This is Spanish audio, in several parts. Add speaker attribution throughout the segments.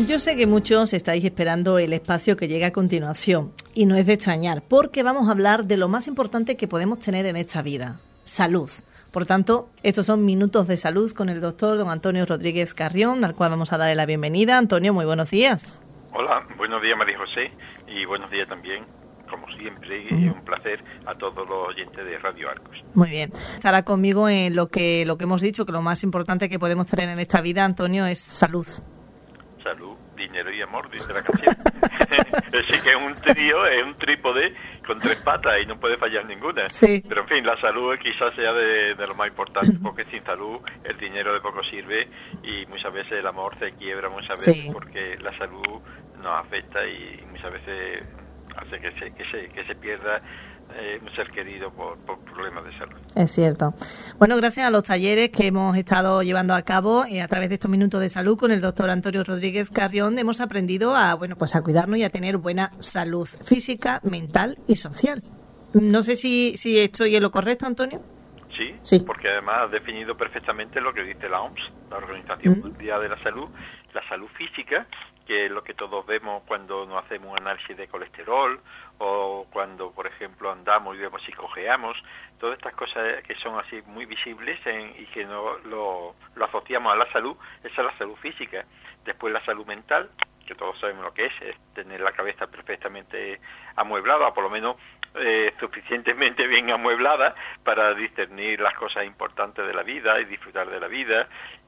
Speaker 1: Yo sé que muchos estáis esperando el espacio que llega a continuación, y no es de extrañar, porque vamos a hablar de lo más importante que podemos tener en esta vida: salud. Por tanto, estos son Minutos de Salud con el doctor don Antonio Rodríguez Carrión, al cual vamos a darle la bienvenida. Antonio, muy buenos días.
Speaker 2: Hola, buenos días María José, y buenos días también, como siempre, y un placer a todos los oyentes de Radio Arcos.
Speaker 1: Muy bien. Estará conmigo en lo que hemos dicho, que lo más importante que podemos tener en esta vida, Antonio, es salud.
Speaker 2: Salud, dinero y amor, dice la canción. Así que es un trío, es un trípode con 3 patas y no puede fallar ninguna.
Speaker 1: Sí.
Speaker 2: Pero en fin, la salud quizás sea de lo más importante, porque sin salud el dinero de poco sirve y muchas veces el amor se quiebra muchas veces,
Speaker 1: Sí.
Speaker 2: porque la salud nos afecta y muchas veces hace que se pierda un ser querido por problemas de salud.
Speaker 1: Es cierto. Bueno, gracias a los talleres que hemos estado llevando a cabo a través de estos Minutos de Salud con el doctor Antonio Rodríguez Carrión, hemos aprendido a cuidarnos y a tener buena salud física, mental y social. No sé si estoy en lo correcto, Antonio.
Speaker 2: Sí, porque además ha definido perfectamente lo que dice la OMS, la Organización Mundial de la Salud física, que es lo que todos vemos cuando nos hacemos un análisis de colesterol o cuando, por ejemplo, andamos y vemos si cojeamos, todas estas cosas que son así muy visibles y que no lo asociamos a la salud, esa es la salud física. Después la salud mental, que todos sabemos lo que es tener la cabeza perfectamente amueblada, o por lo menos suficientemente bien amueblada para discernir las cosas importantes de la vida y disfrutar de la vida.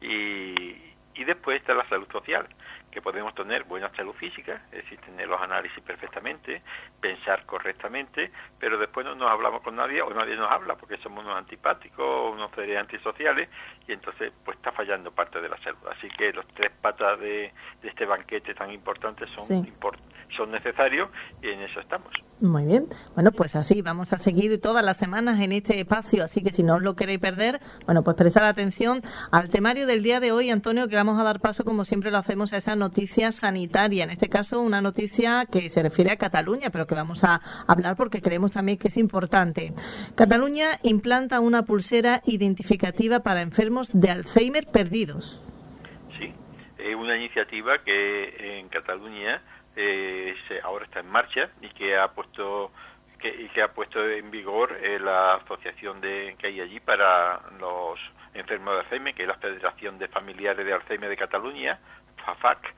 Speaker 2: Y después está la salud social, que podemos tener buena salud física, es decir, tener los análisis perfectamente, pensar correctamente, pero después no nos hablamos con nadie o nadie nos habla porque somos unos antipáticos, unos seres antisociales, y entonces pues está fallando parte de la salud. Así que los 3 patas de este banquete tan importante son necesarios, y en eso estamos.
Speaker 1: Muy bien. Bueno, pues así vamos a seguir todas las semanas en este espacio, así que si no os lo queréis perder, pues prestar atención al temario del día de hoy, Antonio, que vamos a dar paso, como siempre lo hacemos, a esa noticia sanitaria. En este caso, una noticia que se refiere a Cataluña, pero que vamos a hablar porque creemos también que es importante. Cataluña implanta una pulsera identificativa para enfermos de Alzheimer perdidos.
Speaker 2: Sí, es una iniciativa que en Cataluña ahora está en marcha y que ha puesto en vigor la asociación que hay allí para los enfermos de Alzheimer, que es la Federación de Familiares de Alzheimer de Cataluña, FAFAC,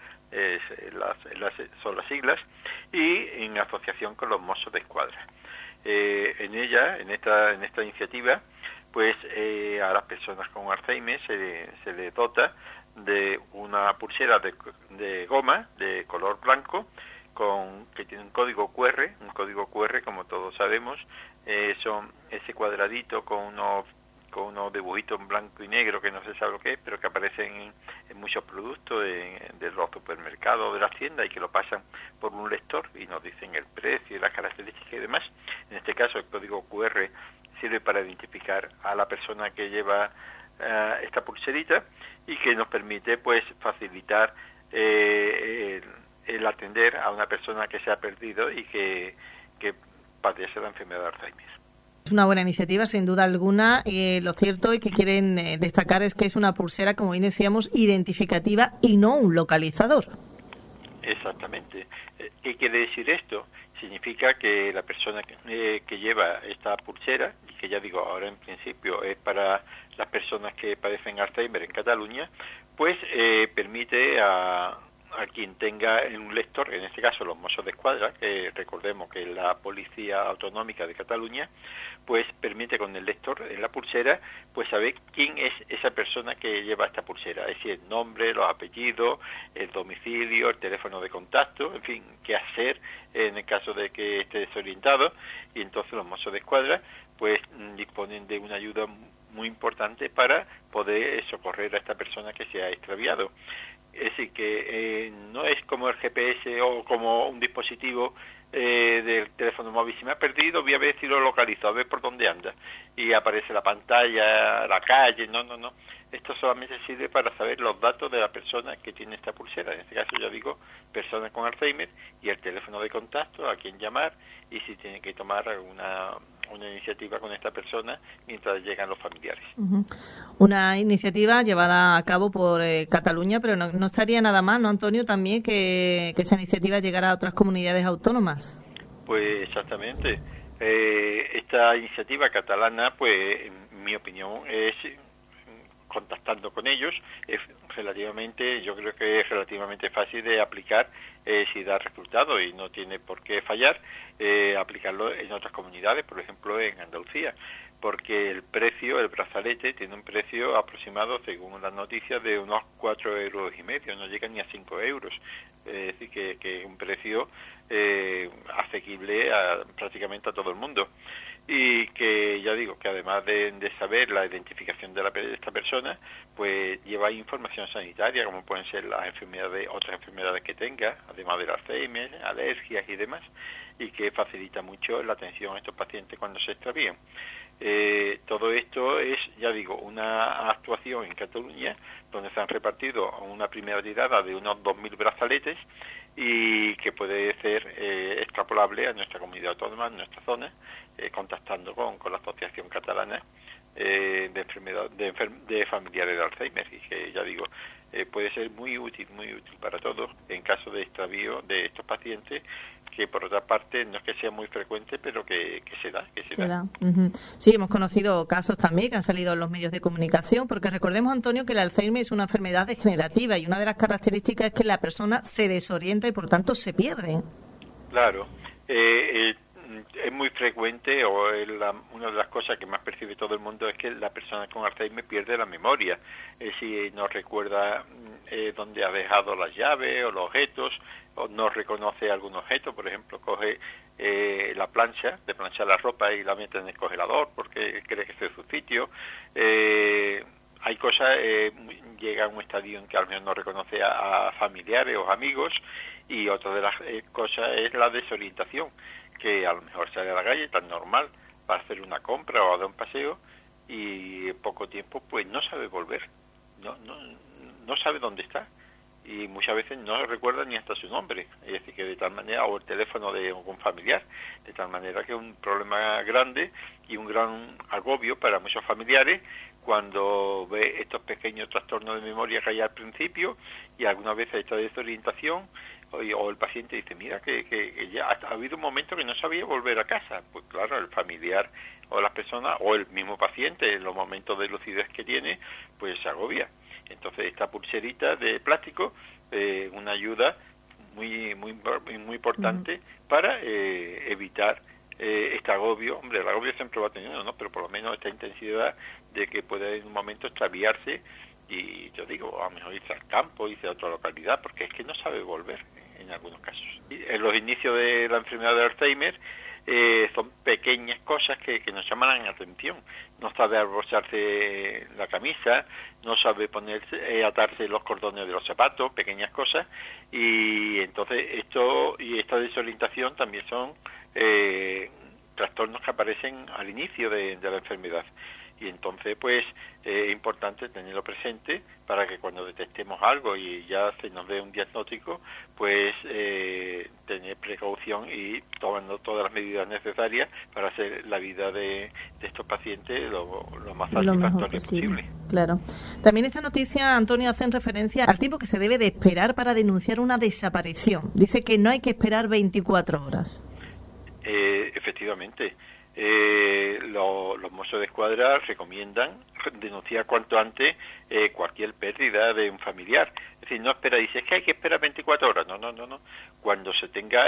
Speaker 2: son las siglas, y en asociación con los Mossos de Escuadra. En esta iniciativa, pues a las personas con Alzheimer se les dota de una pulsera de goma de color blanco que tiene un código QR, como todos sabemos, son ese cuadradito con unos dibujitos en blanco y negro que no se sabe lo que es, pero que aparecen en muchos productos de los supermercados, de las tiendas, y que lo pasan por un lector y nos dicen el precio y las características y demás. En este caso el código QR sirve para identificar a la persona que lleva esta pulserita, y que nos permite pues facilitar el atender a una persona que se ha perdido y que padece la enfermedad de Alzheimer.
Speaker 1: Es una buena iniciativa, sin duda alguna. Lo cierto y que quieren destacar es que es una pulsera, como bien decíamos, identificativa y no un localizador.
Speaker 2: Exactamente. ¿Qué quiere decir esto? Significa que la persona que lleva esta pulsera, y que ya digo, ahora en principio es para las personas que padecen Alzheimer en Cataluña, pues permite a quien tenga en un lector, en este caso los Mossos de Escuadra, que recordemos que es la Policía Autonómica de Cataluña, pues permite con el lector en la pulsera pues saber quién es esa persona que lleva esta pulsera, es decir, el nombre, los apellidos, el domicilio, el teléfono de contacto, en fin, qué hacer en el caso de que esté desorientado. Y entonces los Mossos de Escuadra pues disponen de una ayuda muy importante para poder socorrer a esta persona que se ha extraviado. Es decir, que no es como el GPS o como un dispositivo del teléfono móvil. Si me ha perdido, voy a ver si lo localizo, a ver por dónde anda. Y aparece la pantalla, la calle. No. Esto solamente sirve para saber los datos de la persona que tiene esta pulsera. En este caso, yo digo, persona con Alzheimer, y el teléfono de contacto, a quién llamar, y si tiene que tomar una iniciativa con esta persona mientras llegan los familiares.
Speaker 1: Una iniciativa llevada a cabo por Cataluña, pero no estaría nada mal, ¿no, Antonio? También que esa iniciativa llegara a otras comunidades autónomas.
Speaker 2: Pues exactamente. Esta iniciativa catalana, pues en mi opinión, es contactando con ellos, yo creo que es relativamente fácil de aplicar si da resultado y no tiene por qué fallar aplicarlo en otras comunidades, por ejemplo en Andalucía, porque el brazalete tiene un precio aproximado, según las noticias, de unos 4,5 €, no llega ni a 5 €, es decir, que es un precio asequible prácticamente a todo el mundo. Y que ya digo que además de saber la identificación de esta persona, pues lleva información sanitaria, como pueden ser las otras enfermedades que tenga, además del Alzheimer, alergias y demás, y que facilita mucho la atención a estos pacientes cuando se extravían. Todo esto es, ya digo, una actuación en Cataluña donde se han repartido una primera tirada de unos 2.000 brazaletes y que puede ser extrapolable a nuestra comunidad autónoma, en nuestra zona, contactando con la Asociación Catalana de familiares de Alzheimer, y que ya digo, puede ser muy útil para todos en caso de extravío de estos pacientes, que por otra parte no es que sea muy frecuente, pero que se da.
Speaker 1: Uh-huh. Sí, hemos conocido casos también que han salido en los medios de comunicación, porque recordemos, Antonio, que el Alzheimer es una enfermedad degenerativa y una de las características es que la persona se desorienta y por tanto se pierde.
Speaker 2: Claro. Es muy frecuente, una de las cosas que más percibe todo el mundo es que la persona con Alzheimer pierde la memoria. Si no recuerda dónde ha dejado las llaves o los objetos, o no reconoce algún objeto, por ejemplo, coge la plancha, de planchar la ropa y la mete en el congelador porque cree que ese es su sitio. Hay cosas, llega a un estadio en que al menos no reconoce a familiares o amigos, y otra de las cosas es la desorientación, que a lo mejor sale a la calle tan normal para hacer una compra o a dar un paseo y en poco tiempo pues no sabe volver, no sabe dónde está, y muchas veces no recuerda ni hasta su nombre, es decir, que de tal manera, o el teléfono de algún familiar, de tal manera que es un problema grande y un gran agobio para muchos familiares cuando ve estos pequeños trastornos de memoria que hay al principio, y algunas veces esta desorientación, o el paciente dice, mira, que ya ha habido un momento que no sabía volver a casa. Pues claro, el familiar o las personas, o el mismo paciente, en los momentos de lucidez que tiene, pues se agobia. Entonces esta pulserita de plástico, una ayuda muy importante para evitar este agobio. Hombre, el agobio siempre va teniendo, ¿no? Pero por lo menos esta intensidad de que puede en un momento extraviarse, y yo digo, a lo mejor irse al campo, irse a otra localidad, porque es que no sabe volver en algunos casos. Y en los inicios de la enfermedad de Alzheimer son pequeñas cosas que nos llaman la atención. No sabe abrocharse la camisa, no sabe atarse los cordones de los zapatos, pequeñas cosas, y entonces esta desorientación también son trastornos que aparecen al inicio de la enfermedad. Y entonces pues es importante tenerlo presente para que cuando detectemos algo y ya se nos dé un diagnóstico, pues tener precaución y tomando todas las medidas necesarias para hacer la vida de estos pacientes lo más satisfactoria posible.
Speaker 1: Claro. También esta noticia, Antonio, hace referencia al tiempo que se debe de esperar para denunciar una desaparición. Dice que no hay que esperar 24 horas.
Speaker 2: Efectivamente. Los Mossos de Escuadra recomiendan denunciar cuanto antes cualquier pérdida de un familiar. Es decir, no espera, dice, es que hay que esperar 24 horas. No. Cuando se tenga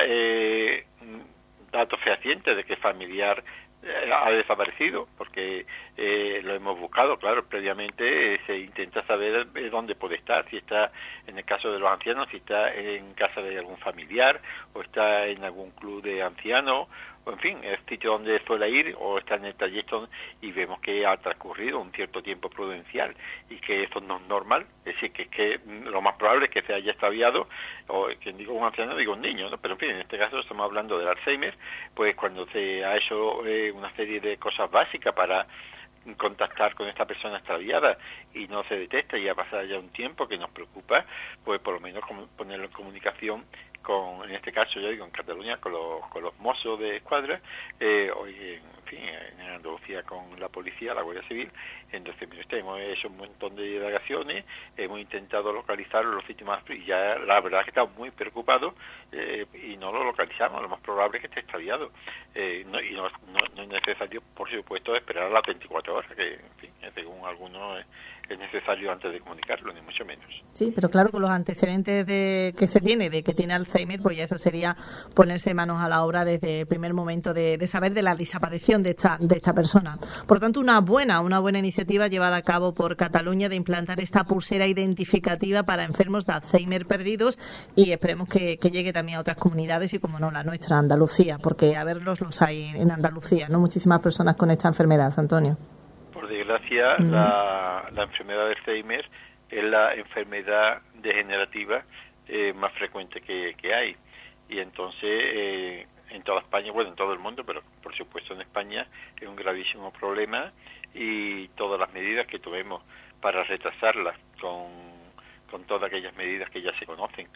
Speaker 2: datos fehacientes de que el familiar ha desaparecido, porque lo hemos buscado, claro, previamente se intenta saber dónde puede estar, si está, en el caso de los ancianos, si está en casa de algún familiar o está en algún club de ancianos, o en fin, el sitio donde suele ir, o está en el trayecto y vemos que ha transcurrido un cierto tiempo prudencial y que eso no es normal. Es decir, que lo más probable es que se haya extraviado, o quien digo un anciano, digo un niño, ¿no? Pero en fin, en este caso estamos hablando del Alzheimer, pues cuando se ha hecho una serie de cosas básicas para contactar con esta persona extraviada y no se detecta y ha pasado ya un tiempo que nos preocupa, pues por lo menos ponerlo en comunicación en este caso, yo digo, en Cataluña, con los mozos de escuadra, hoy en Andalucía con la policía, la Guardia Civil. Entonces, hemos hecho un montón de indagaciones, hemos intentado localizar los sitios más, y ya la verdad es que estamos muy preocupados y no lo localizamos. Lo más probable es que esté extraviado. No es necesario, por supuesto, esperar a las 24 horas, que, en fin, según algunos es necesario antes de comunicarlo, ni mucho menos.
Speaker 1: Sí, pero claro, con los antecedentes que se tiene, de que tiene Alzheimer, pues ya eso sería ponerse manos a la obra desde el primer momento de saber de la desaparición de esta persona. Por tanto, una buena iniciativa llevada a cabo por Cataluña de implantar esta pulsera identificativa para enfermos de Alzheimer perdidos, y esperemos que llegue también a otras comunidades y, como no, la nuestra, Andalucía, porque a verlos los hay en Andalucía, ¿no? Muchísimas personas con esta enfermedad, Antonio.
Speaker 2: Por desgracia, la enfermedad de Alzheimer es la enfermedad degenerativa más frecuente que hay. Y entonces, en toda España, bueno, en todo el mundo, pero por supuesto en España, es un gravísimo problema, y todas las medidas que tomemos para retrasarla, con todas aquellas medidas que ya se conocen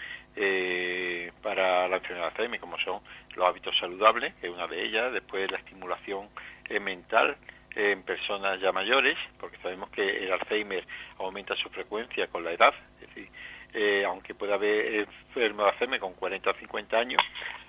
Speaker 2: para la enfermedad de Alzheimer, como son los hábitos saludables, que es una de ellas, después la estimulación mental en personas ya mayores, porque sabemos que el Alzheimer aumenta su frecuencia con la edad, es decir, aunque pueda haber enfermos de Alzheimer con 40 o 50 años,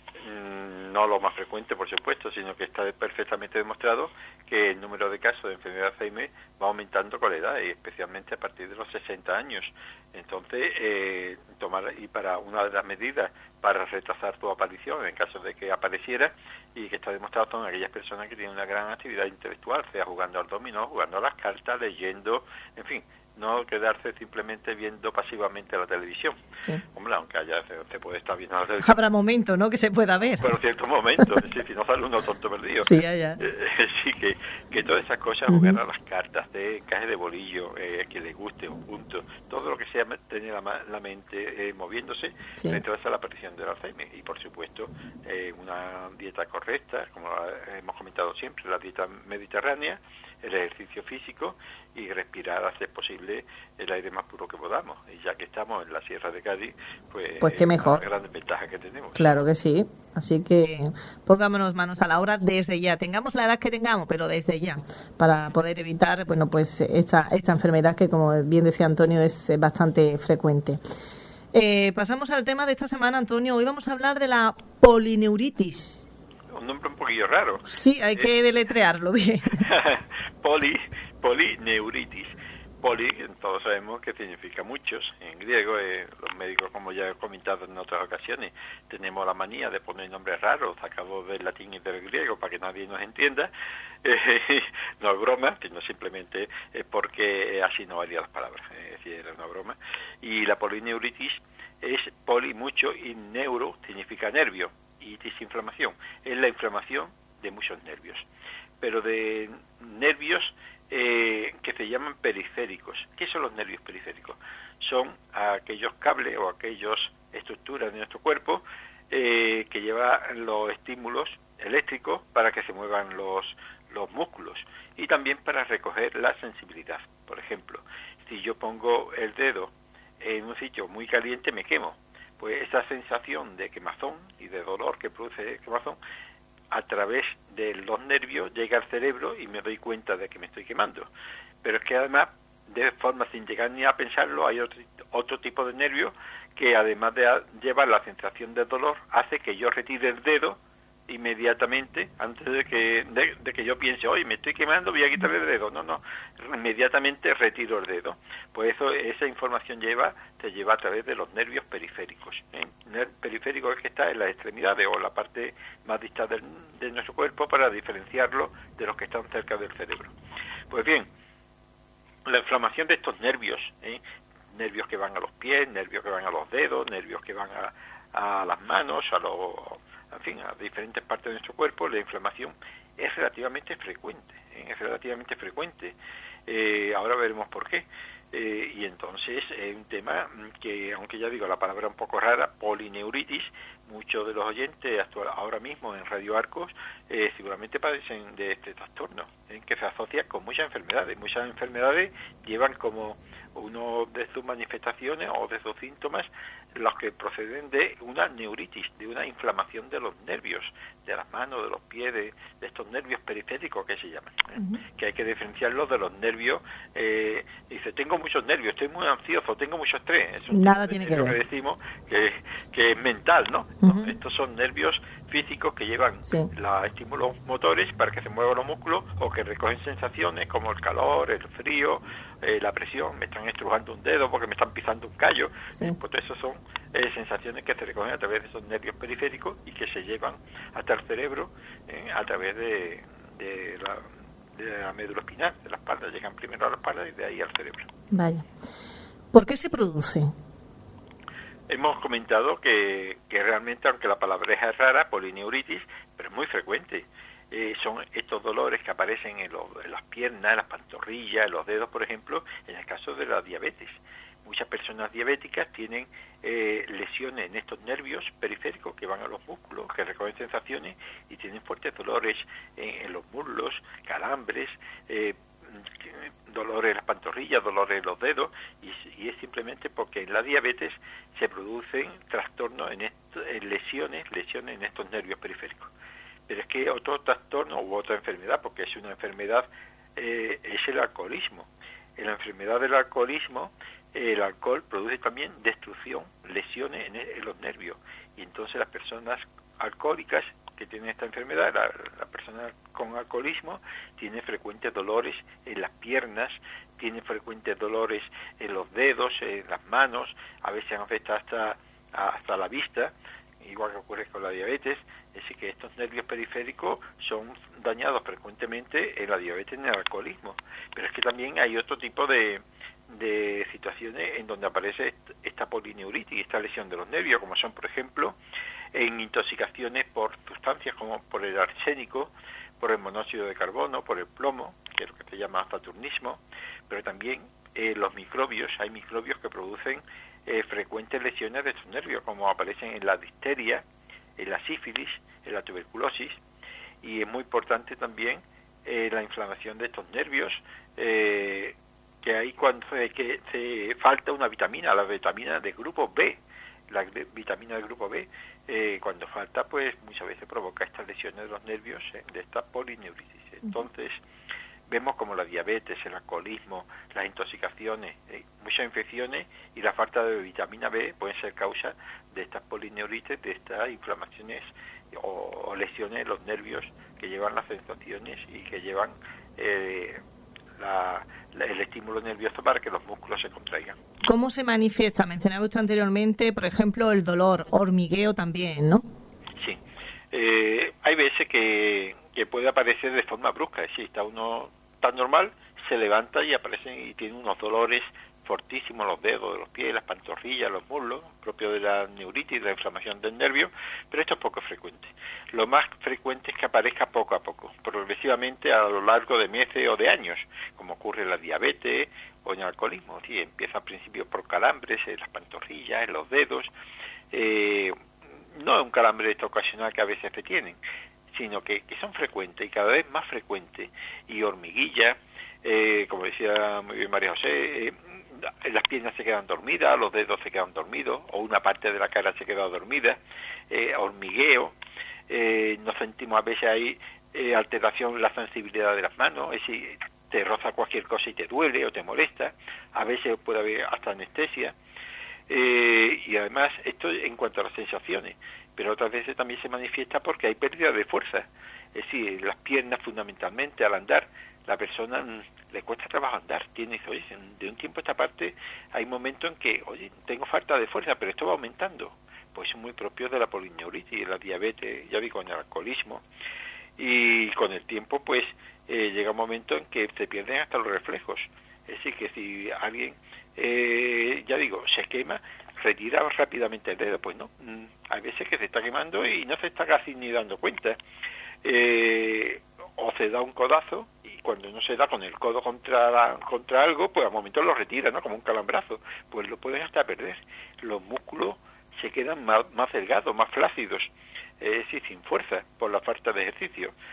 Speaker 2: no lo más frecuente, por supuesto, sino que está perfectamente demostrado que el número de casos de enfermedad de Alzheimer va aumentando con la edad, y especialmente a partir de los 60 años. Entonces, para una de las medidas para retrasar su aparición, en caso de que apareciera, y que está demostrado, son aquellas personas que tienen una gran actividad intelectual, sea jugando al dominó, jugando a las cartas, leyendo, en fin, no quedarse simplemente viendo pasivamente la televisión.
Speaker 1: Sí.
Speaker 2: Hombre, aunque se puede estar viendo la televisión.
Speaker 1: Habrá momentos, ¿no?, que se pueda ver.
Speaker 2: Pero ciertos momentos, si no sale uno tonto perdido.
Speaker 1: Sí, ya.
Speaker 2: Sí, que todas esas cosas, jugar a las cartas, de encaje de bolillo, que les guste, un punto, todo lo que sea tener la mente moviéndose, retrasa la aparición del Alzheimer. Y por supuesto, una dieta correcta, como hemos comentado siempre, la dieta mediterránea, el ejercicio físico y respirar, hacer posible el aire más puro que podamos. Y ya que estamos en la Sierra de Cádiz, pues
Speaker 1: qué mejor.
Speaker 2: Una gran ventaja que tenemos.
Speaker 1: Claro que sí. Así que pongámonos manos a la obra desde ya. Tengamos la edad que tengamos, pero desde ya, para poder evitar, bueno, pues esta enfermedad que, como bien decía Antonio, es bastante frecuente. Pasamos al tema de esta semana, Antonio. Hoy vamos a hablar de la polineuritis.
Speaker 2: Un nombre un poquillo raro.
Speaker 1: Sí, hay que deletrearlo bien.
Speaker 2: Polineuritis. Poli, todos sabemos que significa muchos. En griego, los médicos, como ya he comentado en otras ocasiones, tenemos la manía de poner nombres raros, sacados del latín y del griego, para que nadie nos entienda. No es broma, sino simplemente es porque así no valían las palabras. Es decir, era una broma. Y la polineuritis es poli, mucho, y neuro significa nervio. Y inflamación, es la inflamación de muchos nervios, pero de nervios que se llaman periféricos. ¿Qué son los nervios periféricos? Son aquellos cables o aquellas estructuras de nuestro cuerpo que llevan los estímulos eléctricos para que se muevan los músculos, y también para recoger la sensibilidad. Por ejemplo, si yo pongo el dedo en un sitio muy caliente, me quemo. Pues esa sensación de quemazón y de dolor que produce quemazón, a través de los nervios llega al cerebro y me doy cuenta de que me estoy quemando. Pero es que además, de forma sin llegar ni a pensarlo, hay otro tipo de nervio que, además de llevar la sensación de dolor, hace que yo retire el dedo inmediatamente, antes de que yo piense, oye, me estoy quemando, voy a quitar el dedo. No, inmediatamente retiro el dedo. Pues esa información te lleva a través de los nervios periféricos. El periférico es que está en las extremidades o la parte más distal de nuestro cuerpo, para diferenciarlo de los que están cerca del cerebro. Pues bien, la inflamación de estos nervios, nervios que van a los pies, nervios que van a los dedos, nervios que van a las manos, en fin, a diferentes partes de nuestro cuerpo, la inflamación es relativamente frecuente. Ahora veremos por qué. Y entonces es un tema que, aunque ya digo la palabra un poco rara, polineuritis, muchos de los oyentes ahora mismo en Radio Arcos seguramente padecen de este trastorno, que se asocia con muchas enfermedades. Muchas enfermedades llevan como uno de sus manifestaciones o de sus síntomas los que proceden de una neuritis, de una inflamación de los nervios, de las manos, de los pies, de estos nervios periféricos que se llaman, que hay que diferenciarlos de los nervios. Dice, tengo muchos nervios, estoy muy ansioso, tengo mucho estrés. Es un
Speaker 1: Nada tiene que ver.
Speaker 2: Que decimos que es mental, ¿no? No, estos son nervios físicos que llevan los estímulos motores para que se muevan los músculos o que recogen sensaciones como el calor, el frío, la presión, me están estrujando un dedo porque me están pisando un callo. Pues eso son sensaciones que se recogen a través de esos nervios periféricos y que se llevan hasta el cerebro a través de la médula espinal, de la espalda. Llegan primero a la espalda y de ahí al cerebro.
Speaker 1: Vaya. ¿Por qué se produce?
Speaker 2: Hemos comentado que realmente, aunque la palabra es rara, polineuritis, pero es muy frecuente. Son estos dolores que aparecen en las piernas, en las pantorrillas, en los dedos, por ejemplo, en el caso de la diabetes. Muchas personas diabéticas tienen lesiones en estos nervios periféricos que van a los músculos, que recogen sensaciones y tienen fuertes dolores en los muslos, calambres, dolores en las pantorrillas, dolores en los dedos, y es simplemente porque en la diabetes se producen trastornos lesiones en estos nervios periféricos. Pero es que otro trastorno u otra enfermedad, porque es una enfermedad, es el alcoholismo. En la enfermedad del alcoholismo, el alcohol produce también destrucción, lesiones en los nervios, y entonces las personas alcohólicas que tienen esta enfermedad, la persona con alcoholismo tiene frecuentes dolores en las piernas, tiene frecuentes dolores en los dedos, en las manos, a veces afecta hasta la vista, igual que ocurre con la diabetes. Es decir, que estos nervios periféricos son dañados frecuentemente en la diabetes y en el alcoholismo. Pero es que también hay otro tipo de situaciones en donde aparece esta polineuritis, esta lesión de los nervios, como son, por ejemplo, en intoxicaciones por sustancias como por el arsénico, por el monóxido de carbono, por el plomo, que es lo que se llama saturnismo, pero también los microbios. Hay microbios que producen frecuentes lesiones de estos nervios, como aparecen en la difteria, en la sífilis, en la tuberculosis, y es muy importante también la inflamación de estos nervios, que hay cuando se falta una vitamina, la vitamina de grupo B. La vitamina del grupo B, cuando falta, pues muchas veces provoca estas lesiones de los nervios, de esta polineuritis. Entonces, vemos como la diabetes, el alcoholismo, las intoxicaciones, muchas infecciones y la falta de vitamina B pueden ser causa de estas polineuritis, de estas inflamaciones o lesiones en los nervios que llevan las sensaciones y que llevan el estímulo nervioso para que los músculos se contraigan.
Speaker 1: ¿Cómo se manifiesta? Mencionaba usted anteriormente, por ejemplo, el dolor, hormigueo también, ¿no?
Speaker 2: Sí. Hay veces que puede aparecer de forma brusca. Es decir, está uno tan normal, se levanta y aparecen y tiene unos dolores fortísimos los dedos de los pies, las pantorrillas, los muslos, propio de la neuritis, de la inflamación del nervio, pero esto es poco frecuente. Lo más frecuente es que aparezca poco a poco, progresivamente a lo largo de meses o de años, como ocurre en la diabetes o en el alcoholismo. Sí, empieza al principio por calambres en las pantorrillas, en los dedos, no es un calambre de ocasional que a veces se tienen, sino que son frecuentes y cada vez más frecuentes, y hormiguillas, como decía muy bien María José, las piernas se quedan dormidas, los dedos se quedan dormidos, o una parte de la cara se queda dormida, hormigueo, nos sentimos a veces ahí alteración en la sensibilidad de las manos, es decir, te roza cualquier cosa y te duele o te molesta, a veces puede haber hasta anestesia, y además esto en cuanto a las sensaciones, pero otras veces también se manifiesta porque hay pérdida de fuerza, es decir, las piernas fundamentalmente al andar, la persona le cuesta trabajo andar, oye, de un tiempo a esta parte hay momentos en que, oye, tengo falta de fuerza, pero esto va aumentando, pues es muy propio de la polineuritis, la diabetes, ya digo, en el alcoholismo, y con el tiempo, pues, llega un momento en que se pierden hasta los reflejos, es decir, que si alguien, ya digo, se quema, retira rápidamente el dedo, pues no, hay veces que se está quemando y no se está casi ni dando cuenta, o se da un codazo y cuando no se da con el codo contra algo, pues al momento lo retira, ¿no? Como un calambrazo, pues lo pueden hasta perder. Los músculos se quedan más delgados, más flácidos, es decir, sin fuerza por la falta de ejercicio.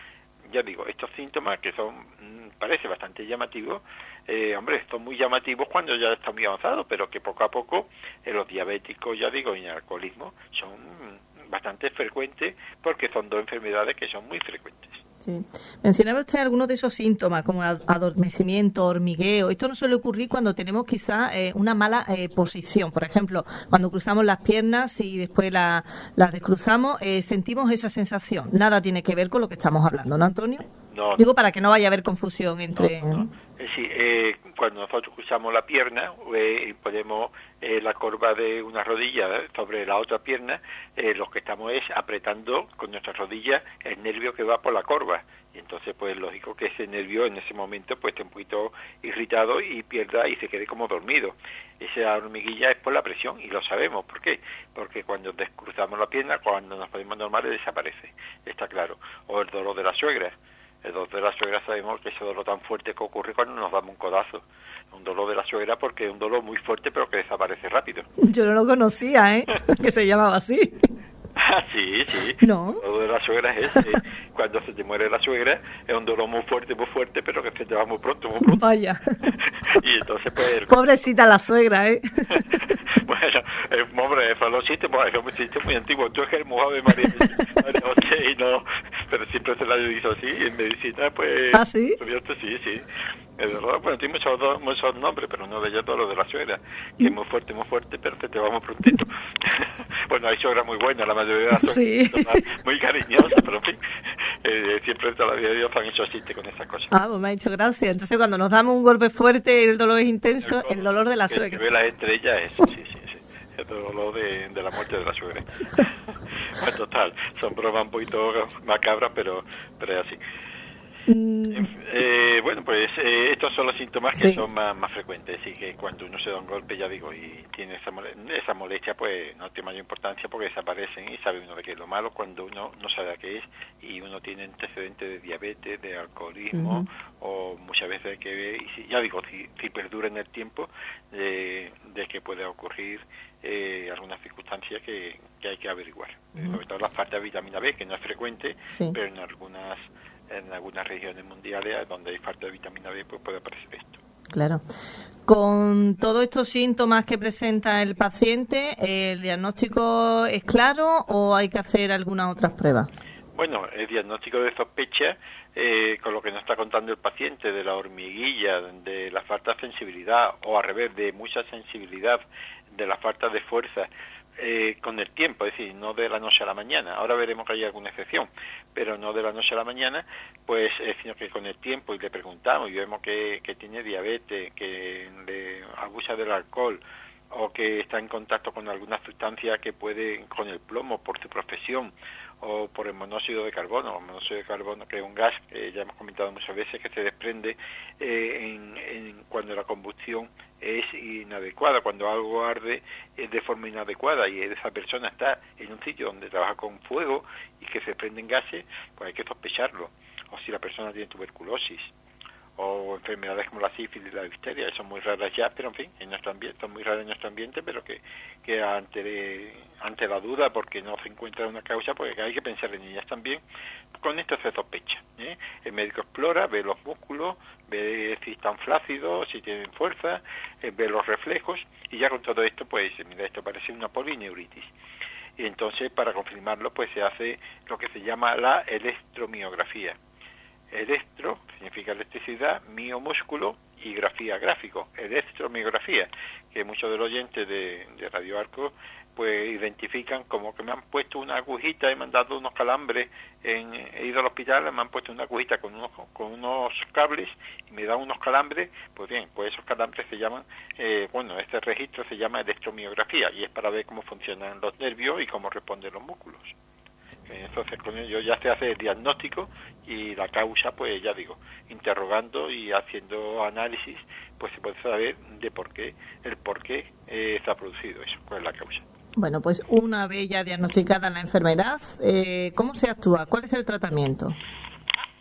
Speaker 2: ya digo, estos síntomas que son, parece bastante llamativos, hombre, son muy llamativos cuando ya está muy avanzado, pero que poco a poco los diabéticos, ya digo, y el alcoholismo son bastante frecuentes porque son dos enfermedades que son muy frecuentes.
Speaker 1: Sí. Mencionaba usted algunos de esos síntomas, como adormecimiento, hormigueo. Esto no suele ocurrir cuando tenemos quizá una mala posición. Por ejemplo, cuando cruzamos las piernas y después las descruzamos, sentimos esa sensación. Nada tiene que ver con lo que estamos hablando, ¿no, Antonio?
Speaker 2: No.
Speaker 1: Digo, para que no vaya a haber confusión entre...
Speaker 2: No. Sí, cuando nosotros cruzamos la pierna y ponemos la corva de una rodilla sobre la otra pierna, lo que estamos es apretando con nuestra rodilla el nervio que va por la corva. Y entonces, pues lógico que ese nervio en ese momento pues esté un poquito irritado y pierda y se quede como dormido. Esa hormiguilla es por la presión y lo sabemos. ¿Por qué? Porque cuando descruzamos la pierna, cuando nos ponemos normales, desaparece. Está claro. O el dolor de la suegra. El dolor de la suegra sabemos que ese dolor tan fuerte que ocurre cuando nos damos un codazo. Un dolor de la suegra porque es un dolor muy fuerte pero que desaparece rápido.
Speaker 1: Yo no lo conocía, que se llamaba así.
Speaker 2: Sí, sí.
Speaker 1: No.
Speaker 2: El dolor de la suegra es cuando se te muere la suegra, es un dolor muy fuerte, pero que se te va muy pronto.
Speaker 1: Vaya.
Speaker 2: Y entonces, pues...
Speaker 1: Pobrecita la suegra,
Speaker 2: Bueno, hombre, eso lo existe, pues, es un chiste muy antiguo. Tú es que eres mujer de María José y no, pero siempre se la hizo así, y en medicina, pues...
Speaker 1: ¿Ah, sí?
Speaker 2: Sí. El dolor, bueno, tiene muchos nombres, pero uno de ellos es dolor de la suegra, que es muy fuerte, pero se te va muy prontito. Bueno, hay suegras muy buenas, la mayoría de las suegras son muy cariñosas, pero en fin, siempre toda la vida de Dios han hecho chiste con esas cosas.
Speaker 1: Ah, pues me ha hecho gracia. Entonces, cuando nos damos un golpe fuerte y el dolor es intenso, el dolor de la suegra.
Speaker 2: Que ve las estrellas, eso, sí. El dolor de la muerte de la suegra. Bueno, total, son bromas un poquito macabras, pero es así. Bueno, pues estos son los síntomas que son más frecuentes, y que cuando uno se da un golpe, ya digo, y tiene esa molestia, pues no tiene mayor importancia porque desaparecen y sabe uno de qué es. Lo malo cuando uno no sabe a qué es y uno tiene antecedentes de diabetes, de alcoholismo, o muchas veces ya digo, si perdura en el tiempo, de que puede ocurrir algunas circunstancias que hay que averiguar. Sobre todo la falta de vitamina B, que no es frecuente, pero en algunas regiones mundiales donde hay falta de vitamina B, pues puede aparecer esto.
Speaker 1: Claro. Con todos estos síntomas que presenta el paciente, ¿el diagnóstico es claro o hay que hacer algunas otras pruebas?
Speaker 2: Bueno, el diagnóstico de sospecha, con lo que nos está contando el paciente, de la hormiguilla, de la falta de sensibilidad, o al revés, de mucha sensibilidad, de la falta de fuerza, con el tiempo, es decir, no de la noche a la mañana. Ahora veremos que hay alguna excepción, pero no de la noche a la mañana, pues sino que con el tiempo, y le preguntamos y vemos que tiene diabetes, que le abusa del alcohol, o que está en contacto con alguna sustancia que puede, con el plomo por su profesión, o por el monóxido de carbono. El monóxido de carbono, que es un gas que ya hemos comentado muchas veces, que se desprende cuando la combustión es inadecuada, cuando algo arde de forma inadecuada y esa persona está en un sitio donde trabaja con fuego y que se prenden gases, pues hay que sospecharlo. O si la persona tiene tuberculosis o enfermedades como la sífilis y la difteria, que son muy raras ya, pero en fin, en nuestro ambiente, son muy raras en nuestro ambiente, pero que ante la duda, porque no se encuentra una causa, porque hay que pensar en ellas también, con esto se sospecha. El médico explora, ve los músculos, ve si están flácidos, si tienen fuerza, ve los reflejos, y ya con todo esto, pues, mira, esto parece una polineuritis. Y entonces, para confirmarlo, pues se hace lo que se llama la electromiografía. Electro significa electricidad, mio músculo, y grafía gráfico, electromiografía, que muchos de los oyentes de Radio Arco pues identifican como que me han puesto una agujita y me han dado unos calambres, he ido al hospital, me han puesto una agujita con unos cables y me dan unos calambres. Pues bien, pues esos calambres se llaman, este registro se llama electromiografía, y es para ver cómo funcionan los nervios y cómo responden los músculos. Entonces con ello ya se hace el diagnóstico y la causa, pues ya digo, interrogando y haciendo análisis, pues se puede saber el por qué se ha producido eso, cuál es la causa.
Speaker 1: Bueno, pues una vez ya diagnosticada la enfermedad, ¿cómo se actúa? ¿Cuál es el tratamiento?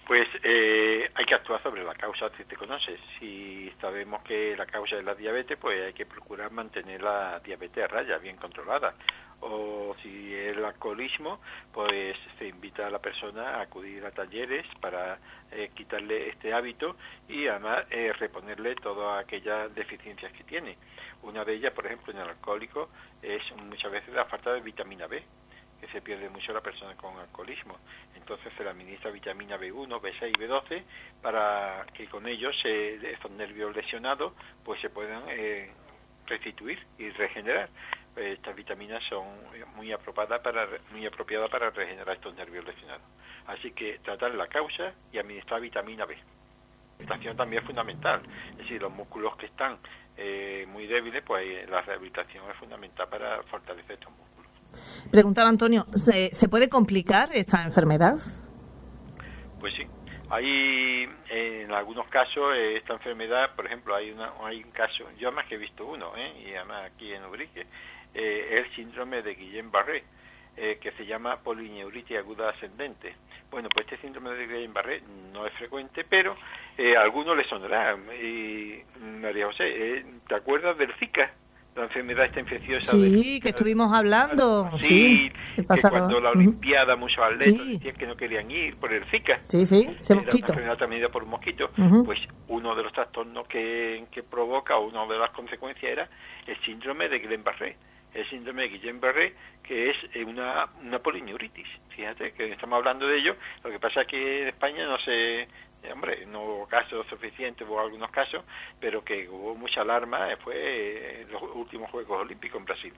Speaker 2: Pues hay que actuar sobre la causa si te conoces. Si sabemos que la causa es la diabetes, pues hay que procurar mantener la diabetes a raya, bien controlada. O si es el alcoholismo, pues se invita a la persona a acudir a talleres para quitarle este hábito y además reponerle todas aquellas deficiencias que tiene. Una de ellas, por ejemplo, en el alcohólico, es muchas veces la falta de vitamina B, que se pierde mucho la persona con alcoholismo. Entonces se le administra vitamina B1, B6 y B12 para que con ellos estos nervios lesionados pues se puedan restituir y regenerar. Estas vitaminas son muy apropiadas para regenerar estos nervios lesionados. Así que tratar la causa y administrar vitamina B. La rehabilitación también es fundamental. Es decir, los músculos que están muy débiles, pues la rehabilitación es fundamental para fortalecer estos músculos.
Speaker 1: Preguntaba Antonio, ¿se puede complicar esta enfermedad?
Speaker 2: Pues sí. Hay en algunos casos esta enfermedad, por ejemplo, hay un caso, yo además que he visto uno, y además aquí en Ubrique, el síndrome de Guillain-Barré, que se llama polineuritis aguda ascendente. Bueno, pues este síndrome de Guillain-Barré no es frecuente, pero a algunos le sonará. Y María José, ¿te acuerdas del Zika? La enfermedad esta infecciosa.
Speaker 1: Sí, que estuvimos hablando.
Speaker 2: Sí,
Speaker 1: el
Speaker 2: que
Speaker 1: pasado.
Speaker 2: cuando la Olimpiada muchos atletas
Speaker 1: Sí.
Speaker 2: decían que no querían ir por el Zika.
Speaker 1: Sí, ese mosquito.
Speaker 2: Era una enfermedad transmitida por un mosquito. Pues uno de los trastornos que provoca, o una de las consecuencias era el síndrome de Guillain-Barré. El síndrome de Guillain-Barré, que es una polineuritis. Fíjate que estamos hablando de ello. Lo que pasa es que en España no no hubo casos suficientes, hubo algunos casos, pero que hubo mucha alarma fue en los últimos Juegos Olímpicos en Brasil,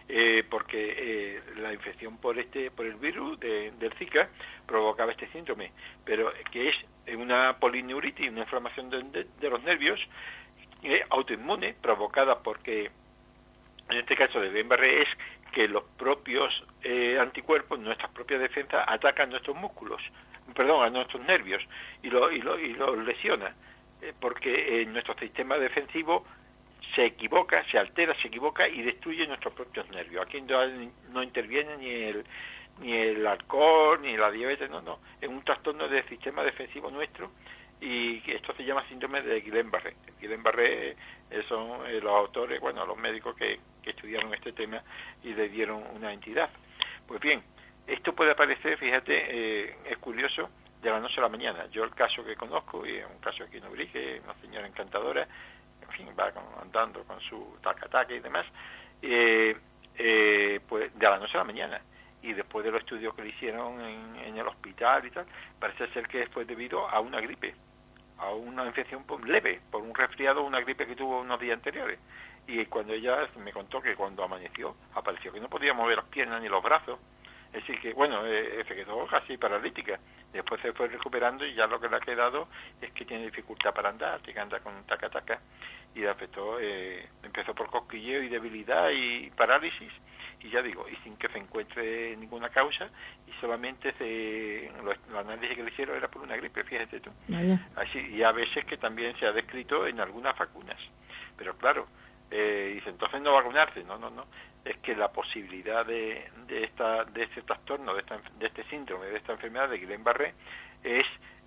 Speaker 2: porque la infección por el virus del Zika provocaba este síndrome, pero que es una polineuritis, una inflamación de los nervios autoinmune provocada porque, en este caso de Guillain-Barré, es que los propios anticuerpos, nuestras propias defensas, atacan nuestros músculos, a nuestros nervios y los lesiona, porque nuestro sistema defensivo se equivoca, se altera, se equivoca y destruye nuestros propios nervios. Aquí no interviene ni el alcohol, ni la diabetes, no. Es un trastorno del sistema defensivo nuestro y esto se llama síndrome de Guillain-Barré. Guillain-Barré son los autores, los médicos que estudiaron este tema y le dieron una entidad. Pues bien, esto puede aparecer, fíjate, es curioso, de la noche a la mañana. Yo el caso que conozco, y es un caso aquí en Ubrique, una señora encantadora, en fin, va andando con su taca-taca y demás, pues de la noche a la mañana. Y después de los estudios que le hicieron en el hospital y tal, parece ser que fue debido a una gripe, a una infección leve, por un resfriado o una gripe que tuvo unos días anteriores. Y cuando ella me contó que cuando amaneció, apareció que no podía mover las piernas ni los brazos. Es decir, que se quedó casi paralítica. Después se fue recuperando y ya lo que le ha quedado es que tiene dificultad para andar, que anda con taca-taca. Y le afectó, empezó por cosquilleo y debilidad y parálisis. Y ya digo, y sin que se encuentre ninguna causa, y solamente los análisis que le hicieron era por una gripe, fíjate tú. Así, y a veces que también se ha descrito en algunas vacunas. Pero claro, dice, entonces no vacunarse, no. Es que la posibilidad de este trastorno, de este síndrome, de esta enfermedad de Guillain-Barré es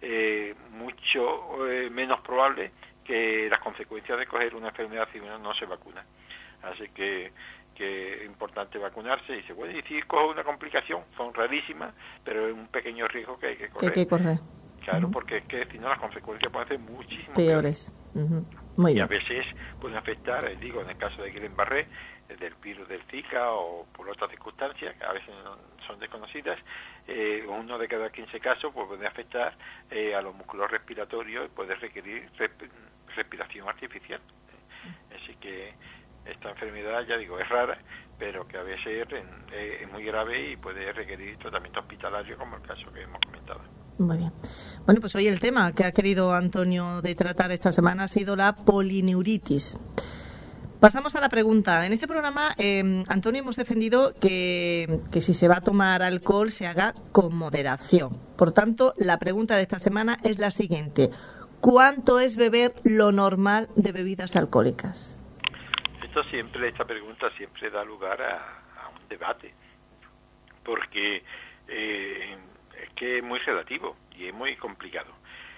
Speaker 2: mucho menos probable que las consecuencias de coger una enfermedad si uno no se vacuna. Así que es importante vacunarse. Y se puede decir, coge una complicación, son rarísimas, pero es un pequeño riesgo que hay que correr. Claro, porque es que si no las consecuencias pueden ser muchísimo peores.
Speaker 1: Muy bien.
Speaker 2: Y a veces pueden afectar, en el caso de Guillain-Barré, del virus del Zika o por otras circunstancias que a veces son desconocidas, uno de cada 15 casos pues puede afectar a los músculos respiratorios y puede requerir respiración artificial. Así que esta enfermedad, ya digo, es rara, pero que a veces es muy grave y puede requerir tratamiento hospitalario, como el caso que hemos comentado.
Speaker 1: Muy bien. Bueno, pues hoy el tema que ha querido Antonio de tratar esta semana ha sido la polineuritis. Pasamos a la pregunta. En este programa, Antonio, hemos defendido que si se va a tomar alcohol se haga con moderación. Por tanto, la pregunta de esta semana es la siguiente. ¿Cuánto es beber lo normal de bebidas alcohólicas?
Speaker 2: Esta pregunta siempre da lugar a un debate, porque es que es muy relativo. y es muy complicado.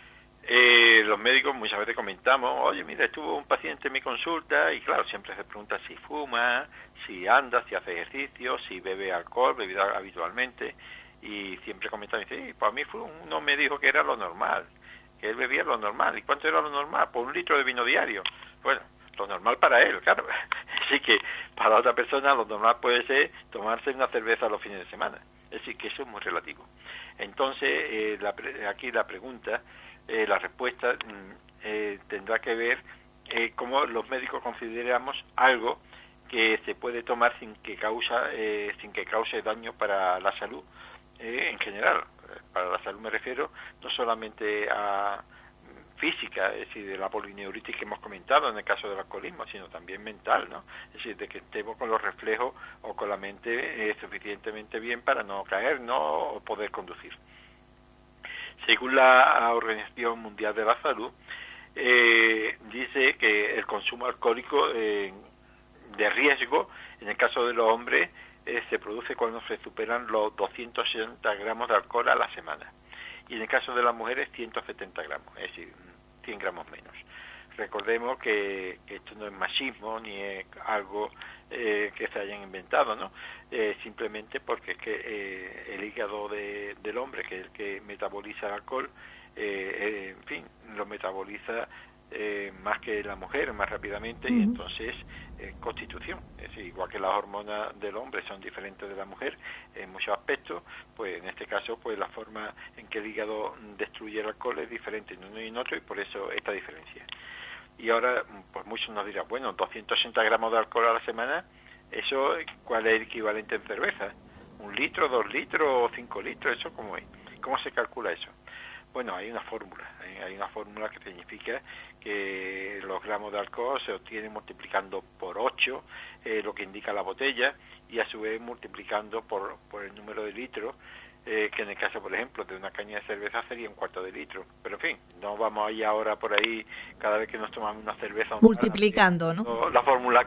Speaker 2: Los médicos muchas veces comentamos, oye, mira, estuvo un paciente en mi consulta, y claro, siempre se pregunta si fuma, si anda, si hace ejercicio, si bebe alcohol, bebida habitualmente, y siempre comentan, sí, para mí uno me dijo que era lo normal, que él bebía lo normal. ¿Y cuánto era lo normal? Pues 1 litro de vino diario. Bueno, lo normal para él, claro. Así que para otra persona lo normal puede ser tomarse una cerveza los fines de semana. Es decir, que eso es muy relativo. Entonces, aquí la pregunta, la respuesta tendrá que ver cómo los médicos consideramos algo que se puede tomar sin que cause daño para la salud en general. Para la salud me refiero no solamente a física, es decir, de la polineuritis que hemos comentado en el caso del alcoholismo, sino también mental, ¿no? Es decir, de que estemos con los reflejos o con la mente suficientemente bien para no caer, ¿no? O poder conducir. Según la Organización Mundial de la Salud, dice que el consumo alcohólico de riesgo, en el caso de los hombres, se produce cuando se superan los 260 gramos de alcohol a la semana. Y en el caso de las mujeres, 170 gramos, es decir, 100 gramos menos. Recordemos que esto no es machismo, ni es algo que se hayan inventado, ¿no? Simplemente porque es que el hígado del hombre, que es el que metaboliza el alcohol, en fin, lo metaboliza más que la mujer, más rápidamente, y entonces constitución, es decir, igual que las hormonas del hombre son diferentes de la mujer en muchos aspectos, pues en este caso pues la forma en que el hígado destruye el alcohol es diferente en uno y en otro, y por eso esta diferencia. Y ahora pues muchos nos dirán, bueno, 260 gramos de alcohol a la semana, eso ¿cuál es el equivalente en cerveza? ¿1 litro, 2 litros o 5 litros? ¿Eso cómo es? ¿Cómo se calcula eso? Bueno, hay una fórmula que significa que los gramos de alcohol se obtienen multiplicando por 8 lo que indica la botella, y a su vez multiplicando por el número de litros, que en el caso, por ejemplo, de una caña de cerveza sería 1/4 de litro. Pero en fin, no vamos a ir ahora por ahí cada vez que nos tomamos una cerveza.
Speaker 1: Multiplicando, ¿no?
Speaker 2: La fórmula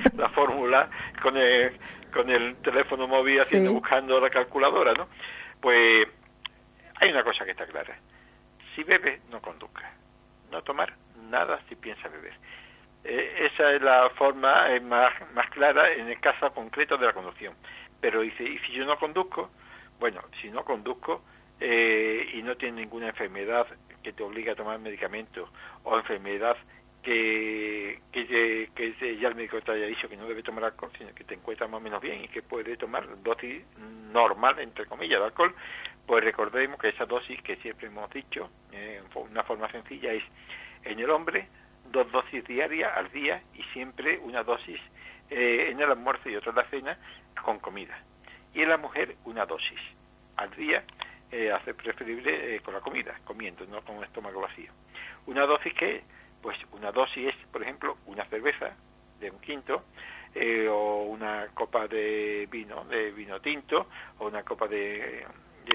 Speaker 2: con el teléfono móvil haciendo, sí, buscando la calculadora, ¿no? Pues hay una cosa que está clara. Si bebe, no conduzca. No tomar nada si piensa beber. Esa es la forma más clara en el caso concreto de la conducción. Pero dice, ¿y si yo no conduzco? Bueno, si no conduzco y no tienes ninguna enfermedad que te obligue a tomar medicamentos, o enfermedad que ya el médico te haya dicho que no debe tomar alcohol, sino que te encuentras más o menos bien y que puede tomar dosis normal, entre comillas, de alcohol, pues recordemos que esa dosis que siempre hemos dicho, una forma sencilla, es en el hombre 2 dosis diarias al día, y siempre una dosis en el almuerzo y otra en la cena con comida. Y en la mujer 1 dosis al día, hace preferible con la comida, comiendo, no con el estómago vacío. ¿Una dosis qué? Pues una dosis es, por ejemplo, una cerveza de 1 quinto, o una copa de vino tinto, o una copa de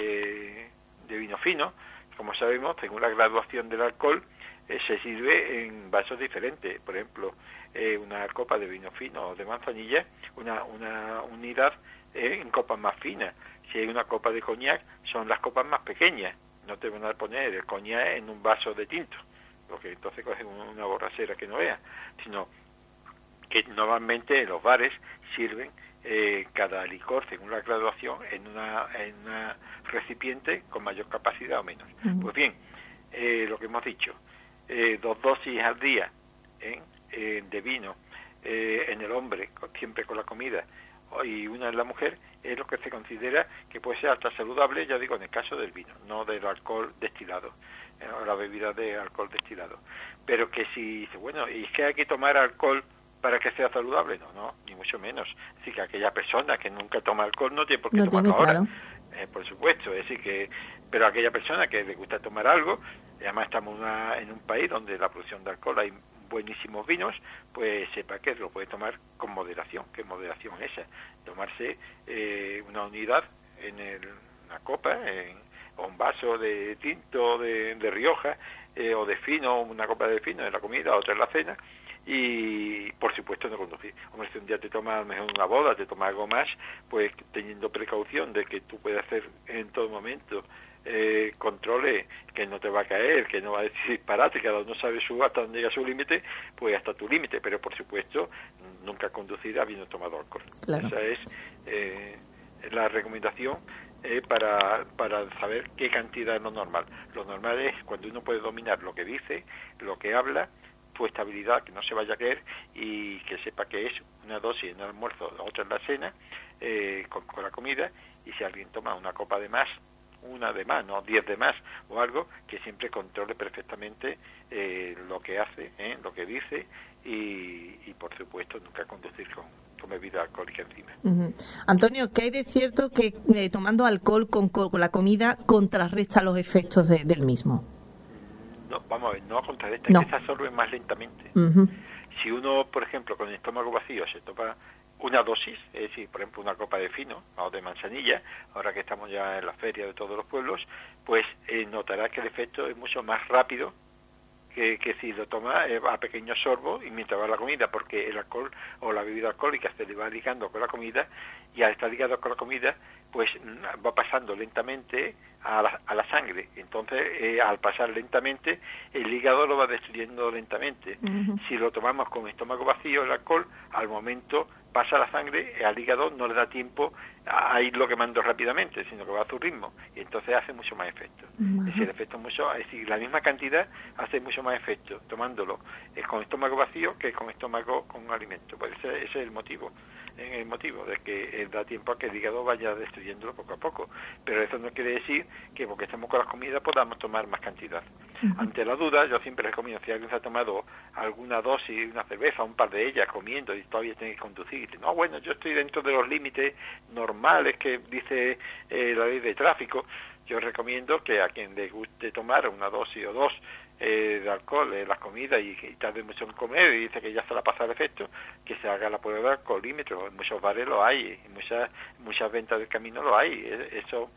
Speaker 2: vino fino. Como sabemos, según la graduación del alcohol, se sirve en vasos diferentes. Por ejemplo, una copa de vino fino o de manzanilla, una unidad en copas más finas. Si hay una copa de coñac, son las copas más pequeñas. No te van a poner el coñac en un vaso de tinto, porque entonces cogen una borrachera que no vea, sino que normalmente en los bares sirven cada licor, según la graduación, en una recipiente con mayor capacidad o menos. Pues bien, lo que hemos dicho, 2 dosis al día de vino en el hombre, siempre con la comida, y una en la mujer, es lo que se considera que puede ser hasta saludable, ya digo, en el caso del vino, no del alcohol destilado, la bebida de alcohol destilado. Pero que si, bueno, ¿y es que hay que tomar alcohol para que sea saludable? No, ni mucho menos. Es decir, que aquella persona que nunca toma alcohol no tiene por qué tomarlo ahora. Claro. Por supuesto, es decir que, pero aquella persona que le gusta tomar algo, además estamos en un país donde la producción de alcohol hay buenísimos vinos, pues sepa que lo puede tomar con moderación. ¿Qué moderación es esa? Tomarse una unidad en una copa, o un vaso de tinto de Rioja, o de fino, una copa de fino en la comida, otra en la cena, y por supuesto no conducir. Hombre, si un día te tomas a lo mejor una boda, te tomas algo más, pues teniendo precaución de que tú puedes hacer en todo momento controle que no te va a caer, que no va a decir disparate, cada uno sabe hasta dónde llega su límite, pues hasta tu límite, pero por supuesto nunca conducir habiendo tomado alcohol.
Speaker 1: Claro.
Speaker 2: Esa es la recomendación para saber qué cantidad es lo normal. Lo normal es cuando uno puede dominar lo que dice, lo que habla, tu estabilidad, que no se vaya a caer y que sepa que es una dosis en el almuerzo, otra en la cena, con la comida, y si alguien toma una copa de más, una de más, no 10 de más o algo, que siempre controle perfectamente lo que hace, lo que dice y por supuesto nunca conducir con bebida alcohólica encima.
Speaker 1: Uh-huh. Antonio, ¿qué hay de cierto que tomando alcohol con la comida contrarresta los efectos del mismo?
Speaker 2: No, vamos a ver, no contrarresta,
Speaker 1: no.
Speaker 2: Es que se absorbe más lentamente.
Speaker 1: Uh-huh.
Speaker 2: Si uno, por ejemplo, con el estómago vacío se toma una dosis, es decir, por ejemplo, una copa de fino o de manzanilla, ahora que estamos ya en la feria de todos los pueblos, pues notará que el efecto es mucho más rápido que si lo toma a pequeños sorbos y mientras va la comida, porque el alcohol o la bebida alcohólica se le va ligando con la comida, y al estar ligado con la comida, pues va pasando lentamente a la sangre. Entonces, al pasar lentamente, el hígado lo va destruyendo lentamente. Uh-huh. Si lo tomamos con estómago vacío, el alcohol, al momento pasa la sangre, al hígado no le da tiempo a irlo quemando rápidamente, sino que va a su ritmo, y entonces hace mucho más efecto. Uh-huh. Es decir, el efecto es decir, la misma cantidad hace mucho más efecto tomándolo con estómago vacío que con estómago con alimento. Pues ese es el motivo de que da tiempo a que el hígado vaya destruyéndolo poco a poco, pero eso no quiere decir que porque estamos con las comidas podamos tomar más cantidad. Uh-huh. Ante la duda, yo siempre recomiendo, si alguien se ha tomado alguna dosis, una cerveza, un par de ellas comiendo y todavía tiene que conducir, no, bueno, yo estoy dentro de los límites normales que dice la ley de tráfico, yo recomiendo que a quien le guste tomar una dosis o dos de alcohol en las comidas y tarde mucho en comer y dice que ya se la pasa el efecto, que se haga la prueba de alcoholímetro. En muchos bares lo hay, en muchas ventas del camino lo hay, eso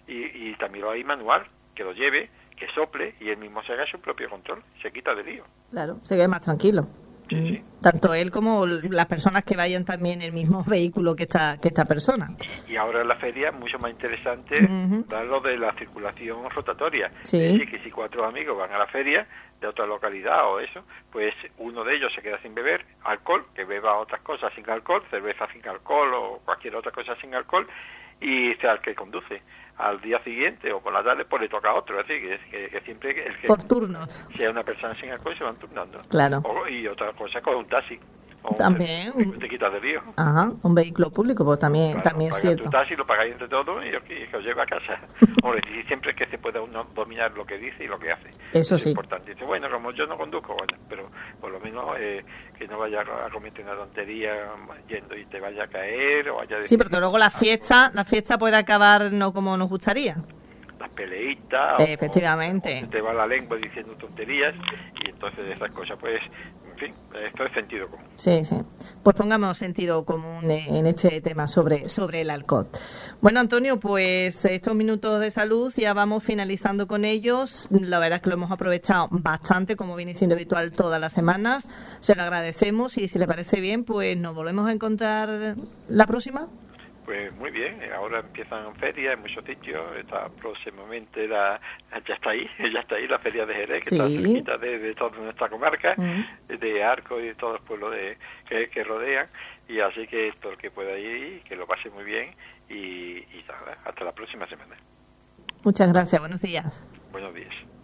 Speaker 2: y también lo hay manual, que lo lleve, que sople y él mismo se haga su propio control, se quita de lío.
Speaker 1: Claro, se quede más tranquilo.
Speaker 2: Sí.
Speaker 1: Tanto él como las personas que vayan también en el mismo vehículo que esta persona.
Speaker 2: Y ahora en la feria mucho más interesante dar lo de la circulación rotatoria.
Speaker 1: Sí.
Speaker 2: Es decir, que si 4 amigos van a la feria de otra localidad o eso, pues uno de ellos se queda sin beber alcohol, que beba otras cosas sin alcohol, cerveza sin alcohol o cualquier otra cosa sin alcohol, y sea el que conduce. Al día siguiente o por la tarde pues le toca a otro, es decir, que siempre el que
Speaker 1: por turnos
Speaker 2: sea una persona sin alcohol se van turnando.
Speaker 1: Claro.
Speaker 2: Y otra cosa con un taxi.
Speaker 1: También
Speaker 2: te quitas de lío.
Speaker 1: Ajá, un vehículo público, pues también,
Speaker 2: claro,
Speaker 1: también es cierto.
Speaker 2: Tu taxi lo pagáis entre todos y que os lleve a casa. Hombre, y siempre que se pueda uno dominar lo que dice y lo que hace.
Speaker 1: Eso sí.
Speaker 2: Es importante. Dice, bueno, como yo no conduzco, bueno, pero por lo menos que no vaya a cometer una tontería yendo y te vaya a caer o vaya a decir,
Speaker 1: sí, porque luego la fiesta puede acabar no como nos gustaría.
Speaker 2: Las peleitas
Speaker 1: efectivamente.
Speaker 2: O te va la lengua diciendo tonterías y entonces esas cosas pues en fin, esto es sentido común.
Speaker 1: Sí. Pues pongamos sentido común en este tema sobre el alcohol. Bueno, Antonio, pues estos minutos de salud ya vamos finalizando con ellos. La verdad es que lo hemos aprovechado bastante, como viene siendo habitual todas las semanas. Se lo agradecemos y si le parece bien, pues nos volvemos a encontrar la próxima.
Speaker 2: Pues muy bien, ahora empiezan ferias en muchos sitios, está próximamente ya está ahí la feria de Jerez, que está cerquita de toda nuestra comarca, de Arco y de todos los pueblos que rodean, y así que todo el que pueda ir, que lo pase muy bien y nada, hasta la próxima semana.
Speaker 1: Muchas gracias, buenos días.
Speaker 2: Buenos días.